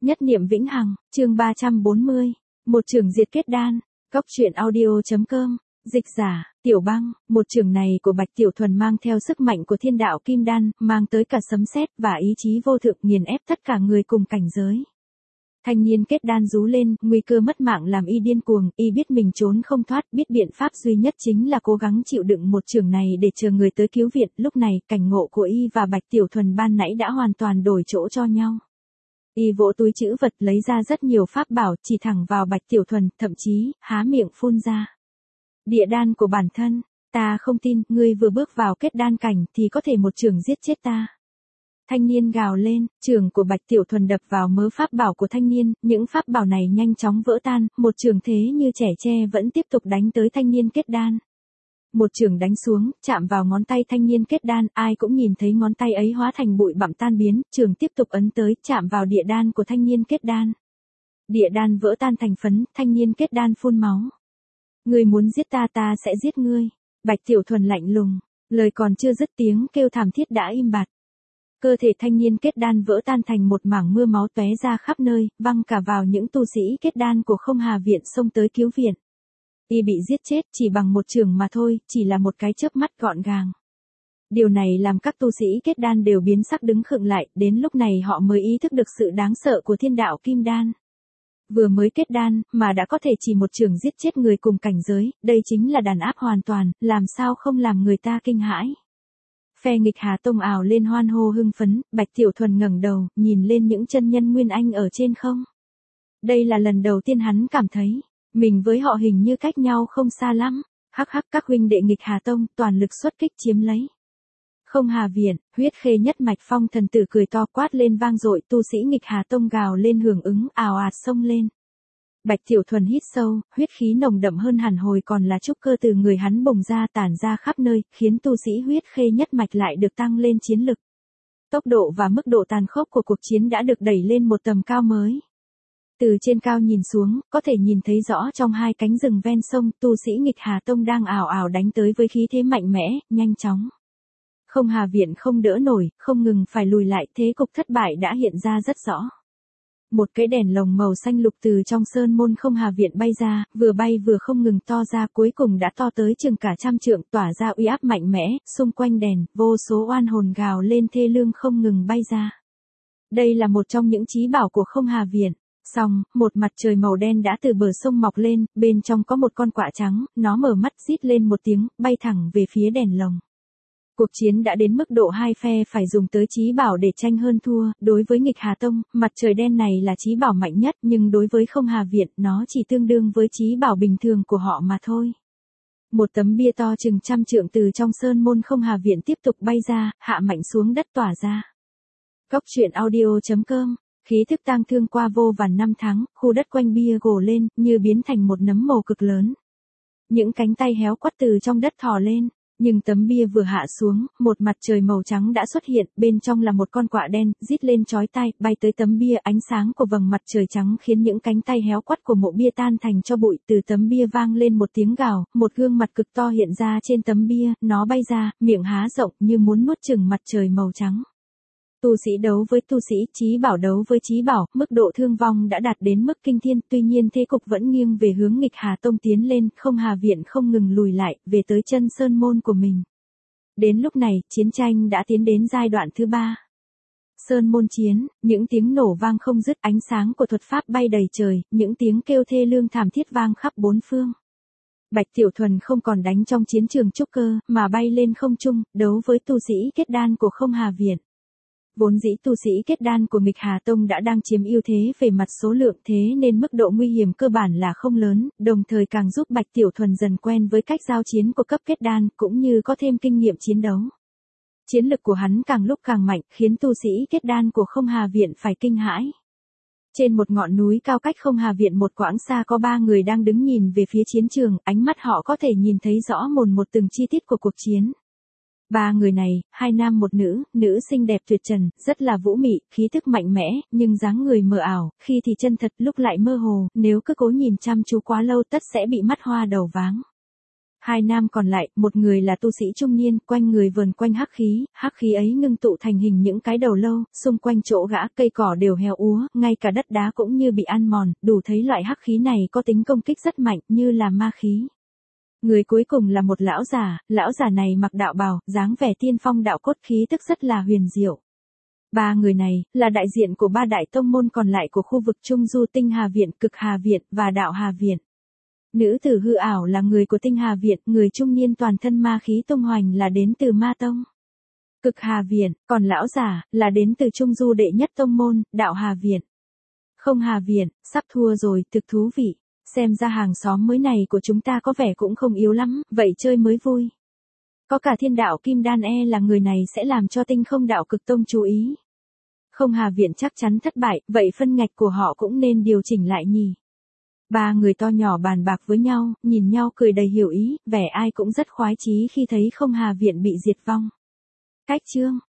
Nhất niệm vĩnh hằng, chương 340. Một trường diệt kết đan. Cóc truyện audio.com. Dịch giả, Tiểu Băng. Một trường này của Bạch Tiểu Thuần mang theo sức mạnh của thiên đạo kim đan, mang tới cả sấm sét và ý chí vô thượng nghiền ép tất cả người cùng cảnh giới. Thanh niên kết đan rú lên, nguy cơ mất mạng làm y điên cuồng, y biết mình trốn không thoát, biết biện pháp duy nhất chính là cố gắng chịu đựng một trường này để chờ người tới cứu viện. Lúc này, cảnh ngộ của y và Bạch Tiểu Thuần ban nãy đã hoàn toàn đổi chỗ cho nhau. Y vỗ túi trữ vật lấy ra rất nhiều pháp bảo, chỉ thẳng vào Bạch Tiểu Thuần, thậm chí, há miệng phun ra. Địa đan của bản thân, ta không tin, ngươi vừa bước vào kết đan cảnh thì có thể một trường giết chết ta. Thanh niên gào lên, trường của Bạch Tiểu Thuần đập vào mớ pháp bảo của thanh niên, những pháp bảo này nhanh chóng vỡ tan, một trường thế như trẻ tre vẫn tiếp tục đánh tới thanh niên kết đan. Một trường đánh xuống, chạm vào ngón tay thanh niên kết đan, ai cũng nhìn thấy ngón tay ấy hóa thành bụi bặm tan biến, trường tiếp tục ấn tới, chạm vào địa đan của thanh niên kết đan. Địa đan vỡ tan thành phấn, thanh niên kết đan phun máu. Ngươi muốn giết ta, ta sẽ giết ngươi. Bạch Tiểu Thuần lạnh lùng, lời còn chưa dứt tiếng kêu thảm thiết đã im bặt. Cơ thể thanh niên kết đan vỡ tan thành một mảng mưa máu tóe ra khắp nơi, văng cả vào những tu sĩ kết đan của Không Hà Viện xông tới cứu viện. Y bị giết chết chỉ bằng một trường mà thôi, chỉ là một cái chớp mắt gọn gàng. Điều này làm các tu sĩ kết đan đều biến sắc đứng khựng lại, đến lúc này họ mới ý thức được sự đáng sợ của thiên đạo kim đan. Vừa mới kết đan, mà đã có thể chỉ một trường giết chết người cùng cảnh giới, đây chính là đàn áp hoàn toàn, làm sao không làm người ta kinh hãi. Phe nghịch Hà Tông ào lên hoan hô hưng phấn, Bạch Tiểu Thuần ngẩng đầu, nhìn lên những chân nhân Nguyên Anh ở trên không. Đây là lần đầu tiên hắn cảm thấy, mình với họ hình như cách nhau không xa lắm. Hắc hắc, các huynh đệ nghịch Hà Tông toàn lực xuất kích chiếm lấy. Không Hà Viện, Huyết Khê nhất mạch Phong thần tử cười to quát lên vang dội, tu sĩ nghịch Hà Tông gào lên hưởng ứng, ào ạt xông lên. Bạch Tiểu Thuần hít sâu, huyết khí nồng đậm hơn hẳn hồi còn là trúc cơ từ người hắn bùng ra tản ra khắp nơi, khiến tu sĩ Huyết Khê nhất mạch lại được tăng lên chiến lực. Tốc độ và mức độ tàn khốc của cuộc chiến đã được đẩy lên một tầm cao mới. Từ trên cao nhìn xuống, có thể nhìn thấy rõ trong hai cánh rừng ven sông, tu sĩ nghịch Hà Tông đang ào ào đánh tới với khí thế mạnh mẽ, nhanh chóng. Không Hà Viện không đỡ nổi, không ngừng phải lùi lại, thế cục thất bại đã hiện ra rất rõ. Một cái đèn lồng màu xanh lục từ trong sơn môn Không Hà Viện bay ra, vừa bay vừa không ngừng to ra, cuối cùng đã to tới chừng cả 100 trượng, tỏa ra uy áp mạnh mẽ, xung quanh đèn, vô số oan hồn gào lên thê lương không ngừng bay ra. Đây là một trong những chí bảo của Không Hà Viện. Xong, một mặt trời màu đen đã từ bờ sông mọc lên, bên trong có một con quạ trắng, nó mở mắt rít lên một tiếng, bay thẳng về phía đèn lồng. Cuộc chiến đã đến mức độ hai phe phải dùng tới chí bảo để tranh hơn thua, đối với nghịch Hà Tông, mặt trời đen này là chí bảo mạnh nhất, nhưng đối với Không Hà Viện, nó chỉ tương đương với chí bảo bình thường của họ mà thôi. Một tấm bia to chừng 100 trượng từ trong sơn môn Không Hà Viện tiếp tục bay ra, hạ mạnh xuống đất tỏa ra. Cóc truyện audio.com. Khí thức tang thương qua vô vàn năm tháng, khu đất quanh bia gồ lên, như biến thành một nấm mồ cực lớn. Những cánh tay héo quắt từ trong đất thò lên, nhưng tấm bia vừa hạ xuống, một mặt trời màu trắng đã xuất hiện, bên trong là một con quạ đen, rít lên chói tai, bay tới tấm bia, ánh sáng của vầng mặt trời trắng khiến những cánh tay héo quắt của mộ bia tan thành tro bụi, từ tấm bia vang lên một tiếng gào, một gương mặt cực to hiện ra trên tấm bia, nó bay ra, miệng há rộng như muốn nuốt chửng mặt trời màu trắng. Tu sĩ đấu với tu sĩ, chí bảo đấu với chí bảo, mức độ thương vong đã đạt đến mức kinh thiên, tuy nhiên thế cục vẫn nghiêng về hướng nghịch Hà Tông tiến lên, Không Hà Viện không ngừng lùi lại, về tới chân sơn môn của mình. Đến lúc này, chiến tranh đã tiến đến giai đoạn thứ 3. Sơn môn chiến, những tiếng nổ vang không dứt, ánh sáng của thuật pháp bay đầy trời, những tiếng kêu thê lương thảm thiết vang khắp bốn phương. Bạch Tiểu Thuần không còn đánh trong chiến trường trúc cơ, mà bay lên không trung, đấu với tu sĩ kết đan của Không Hà Viện. Vốn dĩ tu sĩ kết đan của nghịch Hà Tông đã đang chiếm ưu thế về mặt số lượng, thế nên mức độ nguy hiểm cơ bản là không lớn, đồng thời càng giúp Bạch Tiểu Thuần dần quen với cách giao chiến của cấp kết đan, cũng như có thêm kinh nghiệm chiến đấu. Chiến lực của hắn càng lúc càng mạnh, khiến tu sĩ kết đan của Không Hà Viện phải kinh hãi. Trên một ngọn núi cao cách Không Hà Viện một quãng xa có 3 người đang đứng nhìn về phía chiến trường, ánh mắt họ có thể nhìn thấy rõ mồn một từng chi tiết của cuộc chiến. 3 người này, 2 nam 1 nữ, nữ xinh đẹp tuyệt trần, rất là vũ mị, khí thức mạnh mẽ, nhưng dáng người mờ ảo, khi thì chân thật, lúc lại mơ hồ, nếu cứ cố nhìn chăm chú quá lâu tất sẽ bị mắt hoa đầu váng. Hai nam còn lại, một người là tu sĩ trung niên, quanh người vờn quanh hắc khí ấy ngưng tụ thành hình những cái đầu lâu, xung quanh chỗ gã cây cỏ đều héo úa, ngay cả đất đá cũng như bị ăn mòn, đủ thấy loại hắc khí này có tính công kích rất mạnh, như là ma khí. Người cuối cùng là một lão giả này mặc đạo bào, dáng vẻ tiên phong đạo cốt, khí tức rất là huyền diệu. Ba người này, là đại diện của ba đại tông môn còn lại của khu vực Trung Du Tinh Hà Viện, Cực Hà Viện, và Đạo Hà Viện. Nữ tử hư ảo là người của Tinh Hà Viện, người trung niên toàn thân ma khí tung hoành là đến từ Ma Tông. Cực Hà Viện, còn lão giả, là đến từ Trung Du đệ nhất tông môn, Đạo Hà Viện. Không Hà Viện, sắp thua rồi, thực thú vị. Xem ra hàng xóm mới này của chúng ta có vẻ cũng không yếu lắm, vậy chơi mới vui. Có cả Thiên Đạo Kim Đan là người này sẽ làm cho Tinh Không Đạo Cực Tông chú ý. Không Hà Viện chắc chắn thất bại, vậy phân ngạch của họ cũng nên điều chỉnh lại nhỉ. Ba người to nhỏ bàn bạc với nhau, nhìn nhau cười đầy hiểu ý, vẻ ai cũng rất khoái chí khi thấy Không Hà Viện bị diệt vong. Cách chương